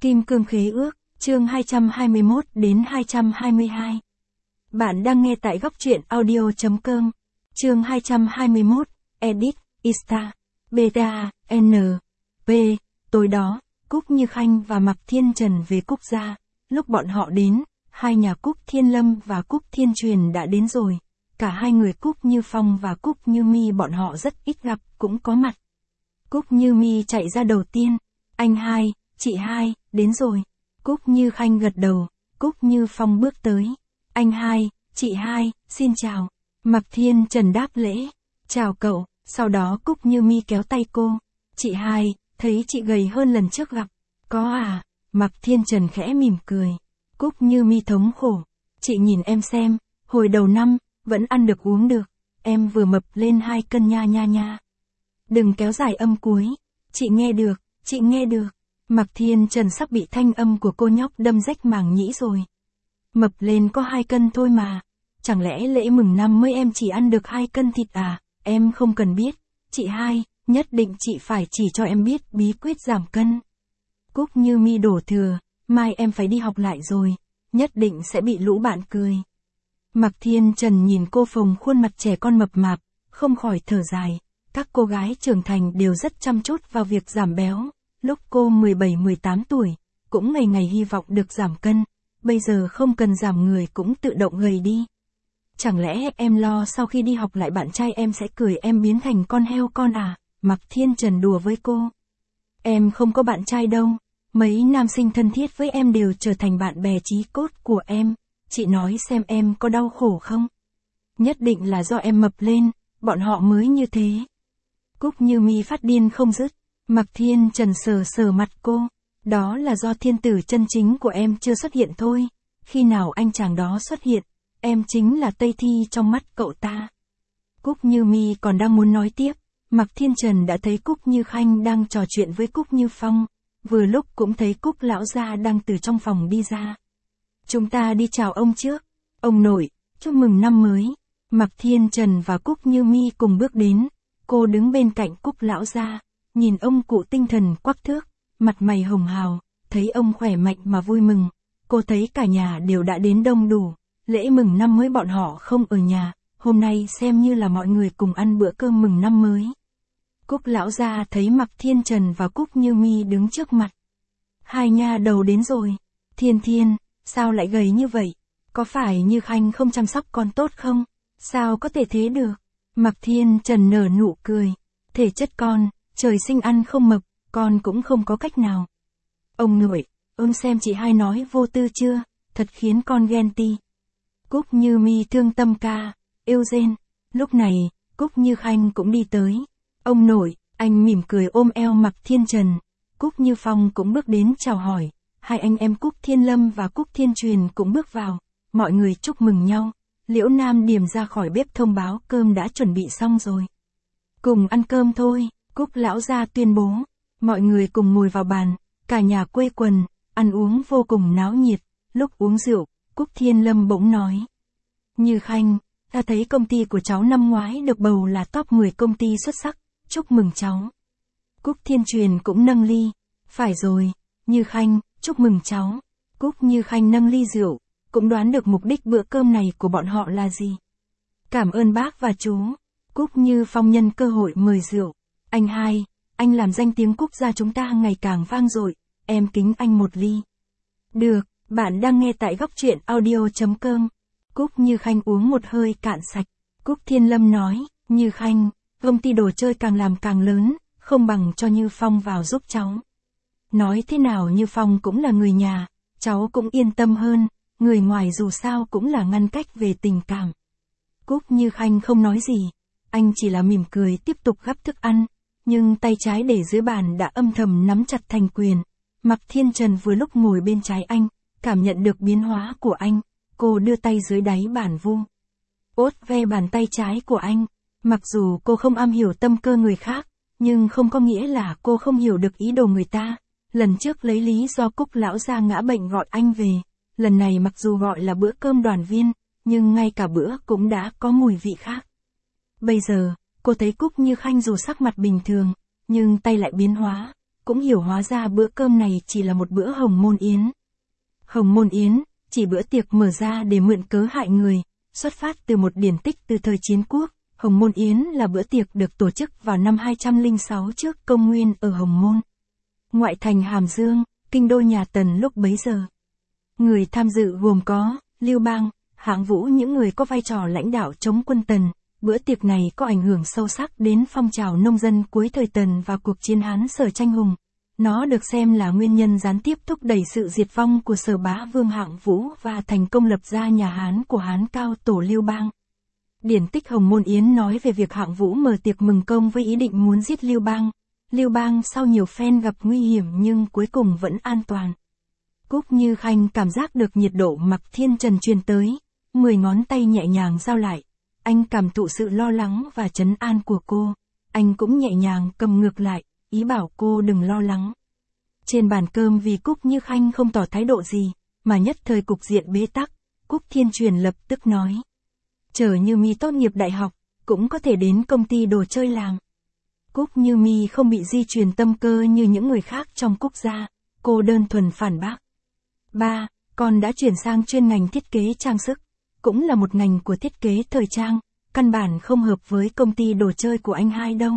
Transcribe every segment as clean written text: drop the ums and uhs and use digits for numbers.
Kim cương khế ước, chương 221 đến 222. Bạn đang nghe tại góc truyện audio.com. Chương 221, Edit, Ista, Beta, N, P. Tối đó, Cúc Như Khanh và Mạc Thiên Trần về Cúc gia. Lúc bọn họ đến, hai nhà Cúc Thiên Lâm và Cúc Thiên Truyền đã đến rồi. Cả hai người Cúc Như Phong và Cúc Như Mi bọn họ rất ít gặp, cũng có mặt. Cúc Như Mi chạy ra đầu tiên. Anh hai, chị hai, đến rồi. Cúc Như Khanh gật đầu. Cúc Như Phong bước tới. Anh hai, chị hai, xin chào. Mạc Thiên Trần đáp lễ. Chào cậu. Sau đó Cúc Như Mi kéo tay cô. Chị hai, thấy chị gầy hơn lần trước gặp. Có à? Mạc Thiên Trần khẽ mỉm cười. Cúc Như Mi thống khổ. Chị nhìn em xem, hồi đầu năm, vẫn ăn được uống được. Em vừa mập lên 2 cân nha nha nha. Đừng kéo dài âm cuối. Chị nghe được, chị nghe được. Mạc Thiên Trần sắp bị thanh âm của cô nhóc đâm rách màng nhĩ rồi. Mập lên có 2 cân thôi mà. Chẳng lẽ lễ mừng năm mới em chỉ ăn được 2 cân thịt à? Em không cần biết. Chị hai, nhất định chị phải chỉ cho em biết bí quyết giảm cân. Cúc Như Mi đổ thừa, mai em phải đi học lại rồi. Nhất định sẽ bị lũ bạn cười. Mạc Thiên Trần nhìn cô phồng khuôn mặt trẻ con mập mạp, không khỏi thở dài. Các cô gái trưởng thành đều rất chăm chút vào việc giảm béo. Lúc cô 17-18 tuổi, cũng ngày ngày hy vọng được giảm cân. Bây giờ không cần giảm người cũng tự động gầy đi. Chẳng lẽ em lo sau khi đi học lại bạn trai em sẽ cười em biến thành con heo con à? Mạc Thiên Trần đùa với cô. Em không có bạn trai đâu. Mấy nam sinh thân thiết với em đều trở thành bạn bè chí cốt của em. Chị nói xem em có đau khổ không? Nhất định là do em mập lên, bọn họ mới như thế. Cúc Như Mi phát điên không dứt. Mạc Thiên Trần sờ sờ mặt cô. Đó là do thiên tử chân chính của em chưa xuất hiện thôi. Khi nào anh chàng đó xuất hiện, em chính là Tây Thi trong mắt cậu ta. Cúc Như Mi còn đang muốn nói tiếp. Mạc Thiên Trần đã thấy Cúc Như Khanh đang trò chuyện với Cúc Như Phong. Vừa lúc cũng thấy Cúc lão gia đang từ trong phòng đi ra. Chúng ta đi chào ông trước. Ông nội, chúc mừng năm mới. Mạc Thiên Trần và Cúc Như Mi cùng bước đến. Cô đứng bên cạnh Cúc lão gia, nhìn ông cụ tinh thần quắc thước, mặt mày hồng hào, thấy ông khỏe mạnh mà vui mừng. Cô thấy cả nhà đều đã đến đông đủ. Lễ mừng năm mới bọn họ không ở nhà, hôm nay xem như là mọi người cùng ăn bữa cơm mừng năm mới. Cúc lão gia thấy Mạc Thiên Trần và Cúc Như Mi đứng trước mặt. Hai nha đầu đến rồi. Thiên Thiên, sao lại gầy như vậy? Có phải Như Khanh không chăm sóc con tốt không? Sao có thể thế được? Mạc Thiên Trần nở nụ cười. Thể chất con, trời sinh ăn không mập, con cũng không có cách nào. Ông nội, ông xem chị hai nói vô tư chưa? Thật khiến con ghen tị. Cúc Như Mi thương tâm ca, yêu rên. Lúc này, Cúc Như Khanh cũng đi tới. Ông nội, anh mỉm cười ôm eo Mạc Thiên Trần. Cúc Như Phong cũng bước đến chào hỏi. Hai anh em Cúc Thiên Lâm và Cúc Thiên Truyền cũng bước vào. Mọi người chúc mừng nhau. Liễu Nam Điềm ra khỏi bếp thông báo cơm đã chuẩn bị xong rồi. Cùng ăn cơm thôi, Cúc lão gia tuyên bố. Mọi người cùng ngồi vào bàn, cả nhà quây quần, ăn uống vô cùng náo nhiệt. Lúc uống rượu, Cúc Thiên Lâm bỗng nói. Như Khanh, ta thấy công ty của cháu năm ngoái được bầu là top 10 công ty xuất sắc, chúc mừng cháu. Cúc Thiên Truyền cũng nâng ly. Phải rồi, Như Khanh, chúc mừng cháu. Cúc Như Khanh nâng ly rượu, cũng đoán được mục đích bữa cơm này của bọn họ là gì. Cảm ơn bác và chú. Cúc Như Phong nhân cơ hội mời rượu. Anh hai, anh làm danh tiếng Cúc gia chúng ta ngày càng vang dội, em kính anh một ly. Được, bạn đang nghe tại góc truyện audio.com. Cúc Như Khanh uống một hơi cạn sạch. Cúc Thiên Lâm nói, Như Khanh, công ty đồ chơi càng làm càng lớn, không bằng cho Như Phong vào giúp cháu. Nói thế nào Như Phong cũng là người nhà, cháu cũng yên tâm hơn, người ngoài dù sao cũng là ngăn cách về tình cảm. Cúc Như Khanh không nói gì, anh chỉ là mỉm cười tiếp tục gắp thức ăn, nhưng tay trái để dưới bàn đã âm thầm nắm chặt thành quyền. Mạc Thiên Trần vừa lúc ngồi bên trái anh, cảm nhận được biến hóa của anh, cô đưa tay dưới đáy bàn vu. Ốt ve bàn tay trái của anh, mặc dù cô không am hiểu tâm cơ người khác, nhưng không có nghĩa là cô không hiểu được ý đồ người ta. Lần trước lấy lý do Cúc lão gia ngã bệnh gọi anh về, lần này mặc dù gọi là bữa cơm đoàn viên, nhưng ngay cả bữa cũng đã có mùi vị khác. Bây giờ, cô thấy Cúc Như Khanh dù sắc mặt bình thường, nhưng tay lại biến hóa, cũng hiểu hóa ra bữa cơm này chỉ là một bữa hồng môn yến. Hồng môn yến, chỉ bữa tiệc mở ra để mượn cớ hại người, xuất phát từ một điển tích từ thời chiến quốc. Hồng môn yến là bữa tiệc được tổ chức vào năm 206 trước công nguyên ở Hồng Môn, ngoại thành Hàm Dương, kinh đô nhà Tần lúc bấy giờ. Người tham dự gồm có Lưu Bang, Hạng Vũ, những người có vai trò lãnh đạo chống quân Tần. Bữa tiệc này có ảnh hưởng sâu sắc đến phong trào nông dân cuối thời Tần và cuộc chiến Hán Sở tranh hùng. Nó được xem là nguyên nhân gián tiếp thúc đẩy sự diệt vong của Sở Bá Vương Hạng Vũ và thành công lập ra nhà Hán của Hán Cao Tổ Lưu Bang. Điển tích Hồng Môn Yến nói về việc Hạng Vũ mở tiệc mừng công với ý định muốn giết Lưu Bang. Lưu Bang sau nhiều phen gặp nguy hiểm nhưng cuối cùng vẫn an toàn. Cúc Như Khanh cảm giác được nhiệt độ Mạc Thiên Trần truyền tới, 10 ngón tay nhẹ nhàng giao lại. Anh cảm thụ sự lo lắng và trấn an của cô. Anh cũng nhẹ nhàng cầm ngược lại, ý bảo cô đừng lo lắng. Trên bàn cơm vì Cúc Như Khanh không tỏ thái độ gì, mà nhất thời cục diện bế tắc, Cúc Thiên Truyền lập tức nói. Chờ Như Mi tốt nghiệp đại học, cũng có thể đến công ty đồ chơi làm. Cúc Như Mi không bị di truyền tâm cơ như những người khác trong Cúc gia, cô đơn thuần phản bác. Ba, con đã chuyển sang chuyên ngành thiết kế trang sức, cũng là một ngành của thiết kế thời trang, căn bản không hợp với công ty đồ chơi của anh hai đâu.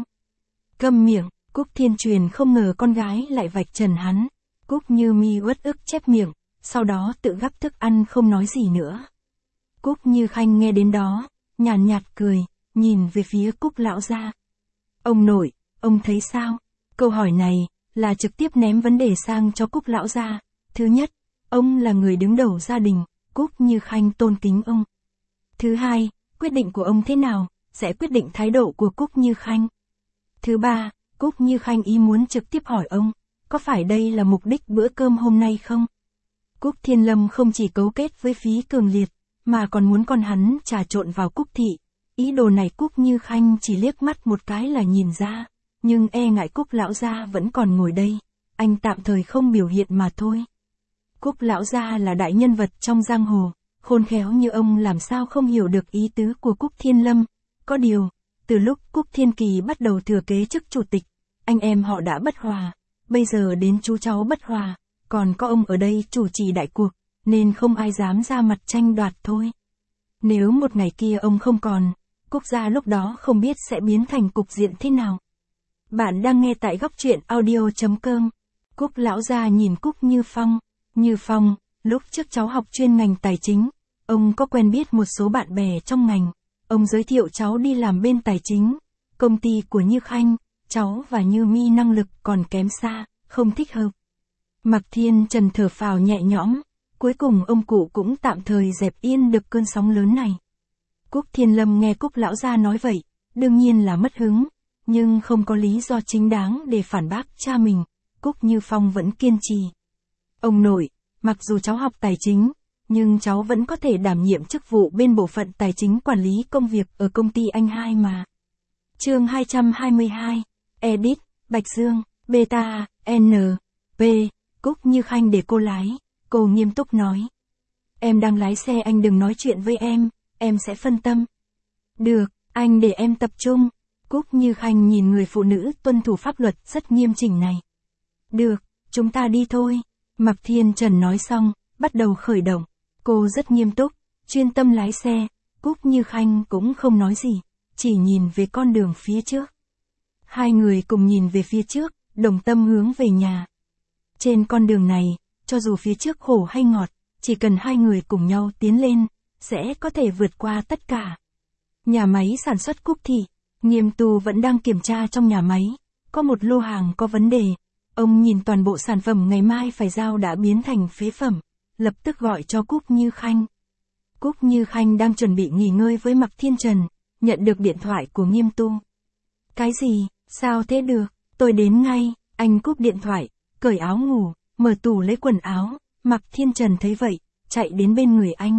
Câm miệng, Cúc Thiên Truyền không ngờ con gái lại vạch trần hắn. Cúc Như Mi uất ức chép miệng, sau đó tự gắp thức ăn không nói gì nữa. Cúc Như Khanh nghe đến đó, nhàn nhạt cười, nhìn về phía Cúc lão gia. Ông nội, ông thấy sao? Câu hỏi này là trực tiếp ném vấn đề sang cho Cúc lão gia. Thứ nhất, ông là người đứng đầu gia đình, Cúc Như Khanh tôn kính ông. Thứ hai, quyết định của ông thế nào, sẽ quyết định thái độ của Cúc Như Khanh. Thứ ba, Cúc Như Khanh ý muốn trực tiếp hỏi ông, có phải đây là mục đích bữa cơm hôm nay không? Cúc Thiên Lâm không chỉ cấu kết với Phí Cường Liệt, mà còn muốn con hắn trà trộn vào Cúc thị. Ý đồ này Cúc Như Khanh chỉ liếc mắt một cái là nhìn ra, nhưng e ngại Cúc lão gia vẫn còn ngồi đây, anh tạm thời không biểu hiện mà thôi. Cúc lão gia là đại nhân vật trong giang hồ, khôn khéo như ông làm sao không hiểu được ý tứ của Cúc Thiên Lâm. Có điều, từ lúc Cúc Thiên Kỳ bắt đầu thừa kế chức chủ tịch, anh em họ đã bất hòa, bây giờ đến chú cháu bất hòa, còn có ông ở đây chủ trì đại cuộc, nên không ai dám ra mặt tranh đoạt thôi. Nếu một ngày kia ông không còn, Cúc gia lúc đó không biết sẽ biến thành cục diện thế nào. Bạn đang nghe tại góc truyện audio.com. Cúc lão gia nhìn Cúc Như Phong. Như Phong, lúc trước cháu học chuyên ngành tài chính, ông có quen biết một số bạn bè trong ngành. Ông giới thiệu cháu đi làm bên tài chính, công ty của Như Khanh, cháu và Như Mi năng lực còn kém xa, không thích hợp. Mạc Thiên Trần thở phào nhẹ nhõm, cuối cùng ông cụ cũng tạm thời dẹp yên được cơn sóng lớn này. Cúc Thiên Lâm nghe Cúc lão gia nói vậy, đương nhiên là mất hứng, nhưng không có lý do chính đáng để phản bác cha mình, Cúc Như Phong vẫn kiên trì. Ông nội, mặc dù cháu học tài chính, nhưng cháu vẫn có thể đảm nhiệm chức vụ bên bộ phận tài chính quản lý công việc ở công ty anh hai mà. Chương 222, Edit, Bạch Dương, Beta, N, P, Cúc Như Khanh để cô lái, cô nghiêm túc nói. Em đang lái xe, anh đừng nói chuyện với em sẽ phân tâm. Được, anh để em tập trung. Cúc Như Khanh nhìn người phụ nữ tuân thủ pháp luật rất nghiêm chỉnh này. Được, chúng ta đi thôi. Mạc Thiên Trần nói xong, bắt đầu khởi động. Cô rất nghiêm túc, chuyên tâm lái xe. Cúc Như Khanh cũng không nói gì, chỉ nhìn về con đường phía trước. Hai người cùng nhìn về phía trước, đồng tâm hướng về nhà. Trên con đường này, cho dù phía trước khổ hay ngọt, chỉ cần hai người cùng nhau tiến lên, sẽ có thể vượt qua tất cả. Nhà máy sản xuất Cúc thị, Nghiêm Tu vẫn đang kiểm tra trong nhà máy. Có một lô hàng có vấn đề. Ông nhìn toàn bộ sản phẩm ngày mai phải giao đã biến thành phế phẩm, lập tức gọi cho Cúc Như Khanh. Cúc Như Khanh đang chuẩn bị nghỉ ngơi với Mạc Thiên Trần, nhận được điện thoại của Nghiêm Tu. Cái gì, sao thế được, tôi đến ngay. Anh cúp điện thoại, cởi áo ngủ, mở tủ lấy quần áo. Mạc Thiên Trần thấy vậy, chạy đến bên người anh.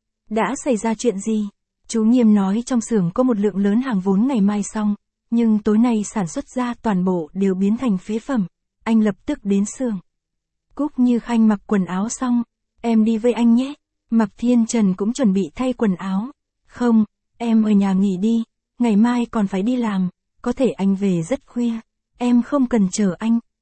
Đã xảy ra chuyện gì? Chú Nghiêm nói trong xưởng có một lượng lớn hàng vốn ngày mai xong, nhưng tối nay sản xuất ra toàn bộ đều biến thành phế phẩm. Anh lập tức đến xưởng. Cúc Như Khanh mặc quần áo xong, em đi với anh nhé. Mạc Thiên Trần cũng chuẩn bị thay quần áo. Không, em ở nhà nghỉ đi, ngày mai còn phải đi làm, có thể anh về rất khuya. Em không cần chờ anh,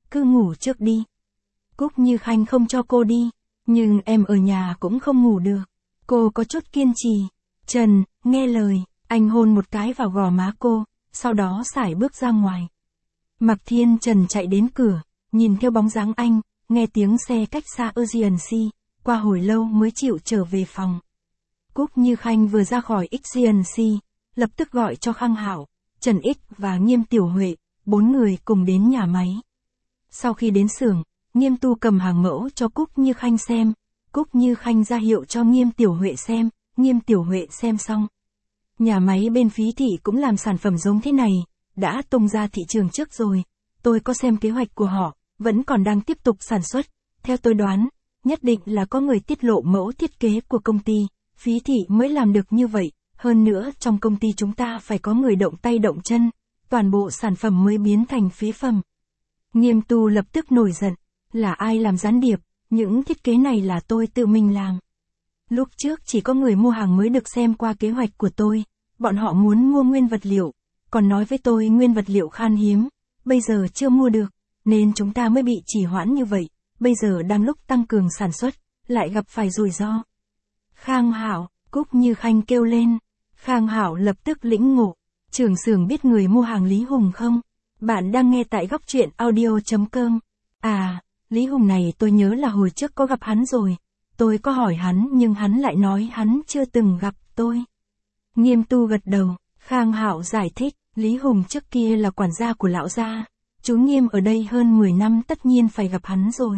cứ ngủ trước đi. Cúc Như Khanh không cho cô đi, nhưng em ở nhà cũng không ngủ được. Cô có chút kiên trì. Trần, nghe lời, anh hôn một cái vào gò má cô, sau đó sải bước ra ngoài. Mạc Thiên Trần chạy đến cửa, nhìn theo bóng dáng anh, nghe tiếng xe cách xa Urgency, qua hồi lâu mới chịu trở về phòng. Cúc Như Khanh vừa ra khỏi Urgency, lập tức gọi cho Khang Hạo, Trần Ích và Nghiêm Tiểu Huệ, 4 người cùng đến nhà máy. Sau khi đến xưởng, Nghiêm Tu cầm hàng mẫu cho Cúc Như Khanh xem, Cúc Như Khanh ra hiệu cho Nghiêm Tiểu Huệ xem, Nghiêm Tiểu Huệ xem xong. Nhà máy bên Phí Thị cũng làm sản phẩm giống thế này, đã tung ra thị trường trước rồi, tôi có xem kế hoạch của họ, vẫn còn đang tiếp tục sản xuất, theo tôi đoán, nhất định là có người tiết lộ mẫu thiết kế của công ty, Phí Thị mới làm được như vậy, hơn nữa trong công ty chúng ta phải có người động tay động chân, toàn bộ sản phẩm mới biến thành phế phẩm. Nghiêm Tu lập tức nổi giận, là ai làm gián điệp, những thiết kế này là tôi tự mình làm. Lúc trước chỉ có người mua hàng mới được xem qua kế hoạch của tôi, bọn họ muốn mua nguyên vật liệu, còn nói với tôi nguyên vật liệu khan hiếm, bây giờ chưa mua được, nên chúng ta mới bị trì hoãn như vậy, bây giờ đang lúc tăng cường sản xuất, lại gặp phải rủi ro. Khang Hạo, Cúc Như Khanh kêu lên. Khang Hạo lập tức lĩnh ngộ, trưởng xưởng biết người mua hàng Lý Hùng không? Bạn đang nghe tại góc truyện audio.com. À, Lý Hùng này tôi nhớ là hồi trước có gặp hắn rồi. Tôi có hỏi hắn nhưng hắn lại nói hắn chưa từng gặp tôi. Nghiêm Tu gật đầu, Khang Hạo giải thích, Lý Hùng trước kia là quản gia của lão gia. Chú Nghiêm ở đây hơn 10 năm tất nhiên phải gặp hắn rồi.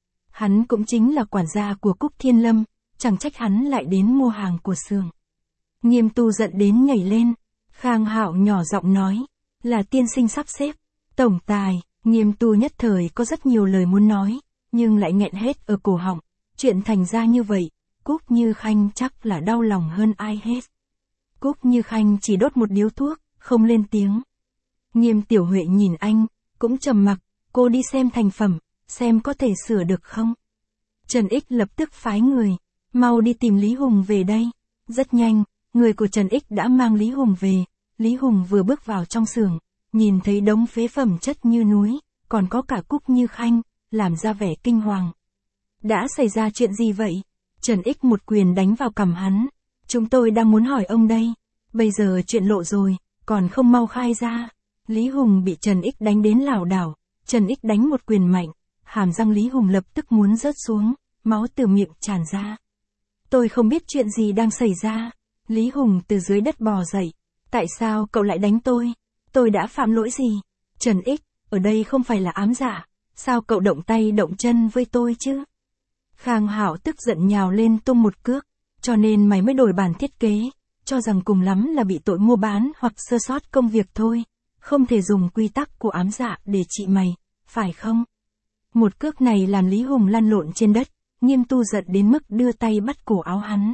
Hắn cũng chính là quản gia của Cúc Thiên Lâm, chẳng trách hắn lại đến mua hàng của xưởng. Nghiêm Tu giận đến nhảy lên. Khang Hạo nhỏ giọng nói, là tiên sinh sắp xếp. Tổng tài, Nghiêm Tu nhất thời có rất nhiều lời muốn nói, nhưng lại nghẹn hết ở cổ họng. Chuyện thành ra như vậy, Cúc Như Khanh chắc là đau lòng hơn ai hết. Cúc Như Khanh chỉ đốt một điếu thuốc, không lên tiếng. Nghiêm Tiểu Huệ nhìn anh, cũng trầm mặc, cô đi xem thành phẩm, xem có thể sửa được không. Trần Ích lập tức phái người, mau đi tìm Lý Hùng về đây. Rất nhanh, người của Trần Ích đã mang Lý Hùng về. Lý Hùng vừa bước vào trong xưởng, nhìn thấy đống phế phẩm chất như núi, còn có cả Cúc Như Khanh, làm ra vẻ kinh hoàng. Đã xảy ra chuyện gì vậy? Trần Ích một quyền đánh vào cằm hắn. Chúng tôi đang muốn hỏi ông đây. Bây giờ chuyện lộ rồi, còn không mau khai ra. Lý Hùng bị Trần Ích đánh đến lảo đảo. Trần Ích đánh một quyền mạnh, hàm răng Lý Hùng lập tức muốn rớt xuống, máu từ miệng tràn ra. Tôi không biết chuyện gì đang xảy ra. Lý Hùng từ dưới đất bò dậy. Tại sao cậu lại đánh tôi? Tôi đã phạm lỗi gì? Trần Ích, ở đây không phải là ám dạ. Sao cậu động tay động chân với tôi chứ? Khang Hạo tức giận nhào lên tung một cước. Cho nên mày mới đổi bản thiết kế. Cho rằng cùng lắm là bị tội mua bán hoặc sơ sót công việc thôi. Không thể dùng quy tắc của ám dạ để trị mày, phải không? Một cước này làm Lý Hùng lăn lộn trên đất. Nghiêm Tu giận đến mức đưa tay bắt cổ áo hắn.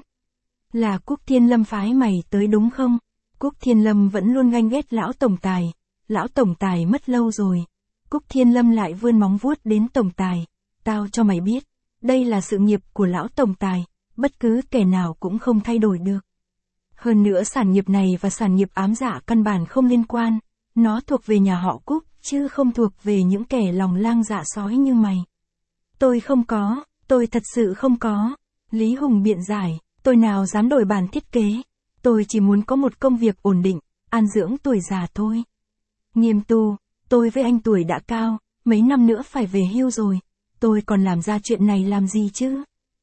Là Cúc Thiên Lâm phái mày tới đúng không? Cúc Thiên Lâm vẫn luôn ganh ghét lão tổng tài. Lão tổng tài mất lâu rồi. Cúc Thiên Lâm lại vươn móng vuốt đến tổng tài. Tao cho mày biết, đây là sự nghiệp của lão tổng tài, bất cứ kẻ nào cũng không thay đổi được. Hơn nữa sản nghiệp này và sản nghiệp ám dạ căn bản không liên quan. Nó thuộc về nhà họ Cúc, chứ không thuộc về những kẻ lòng lang dạ sói như mày. Tôi không có, tôi thật sự không có. Lý Hùng biện giải, tôi nào dám đổi bản thiết kế. Tôi chỉ muốn có một công việc ổn định, an dưỡng tuổi già thôi. Nghiêm Tu, tôi với anh tuổi đã cao, mấy năm nữa phải về hưu rồi. Tôi còn làm ra chuyện này làm gì chứ?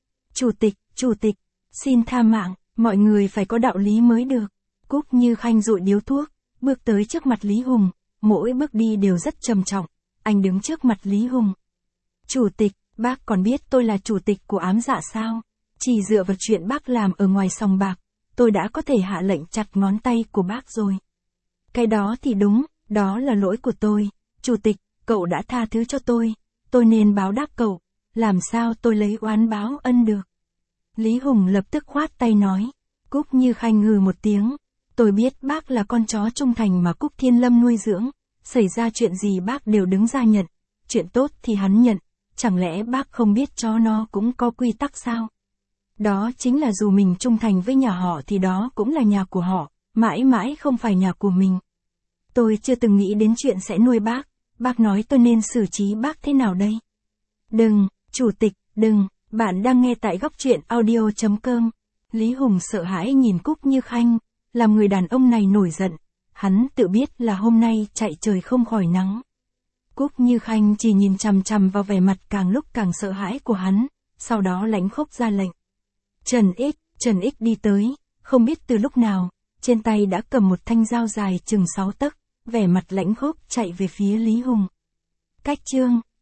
Chủ tịch, xin tha mạng, mọi người phải có đạo lý mới được. Cúc Như Khanh dụi điếu thuốc, bước tới trước mặt Lý Hùng, mỗi bước đi đều rất trầm trọng. Anh đứng trước mặt Lý Hùng. Chủ tịch, bác còn biết tôi là chủ tịch của ám dạ sao? Chỉ dựa vào chuyện bác làm ở ngoài sòng bạc, tôi đã có thể hạ lệnh chặt ngón tay của bác rồi. Cái đó thì đúng, đó là lỗi của tôi. Chủ tịch, cậu đã tha thứ cho tôi nên báo đáp cậu. Làm sao tôi lấy oán báo ân được? Lý Hùng lập tức khoát tay nói. Cúc Như Khanh ngừ một tiếng. Tôi biết bác là con chó trung thành mà Cúc Thiên Lâm nuôi dưỡng. Xảy ra chuyện gì bác đều đứng ra nhận. Chuyện tốt thì hắn nhận. Chẳng lẽ bác không biết chó nó cũng có quy tắc sao? Đó chính là dù mình trung thành với nhà họ thì đó cũng là nhà của họ, mãi mãi không phải nhà của mình. Tôi chưa từng nghĩ đến chuyện sẽ nuôi bác Bác nói tôi nên xử trí bác thế nào đây? Đừng, chủ tịch, đừng, bạn đang nghe tại góc truyện audio.com. Lý Hùng sợ hãi nhìn Cúc Như Khanh, làm người đàn ông này nổi giận, hắn tự biết là hôm nay chạy trời không khỏi nắng. Cúc Như Khanh chỉ nhìn chằm chằm vào vẻ mặt càng lúc càng sợ hãi của hắn, sau đó lãnh khốc ra lệnh. Trần Ích đi tới, không biết từ lúc nào, trên tay đã cầm một thanh dao dài chừng 6 tấc, vẻ mặt lãnh khốc chạy về phía Lý Hùng. Cách chương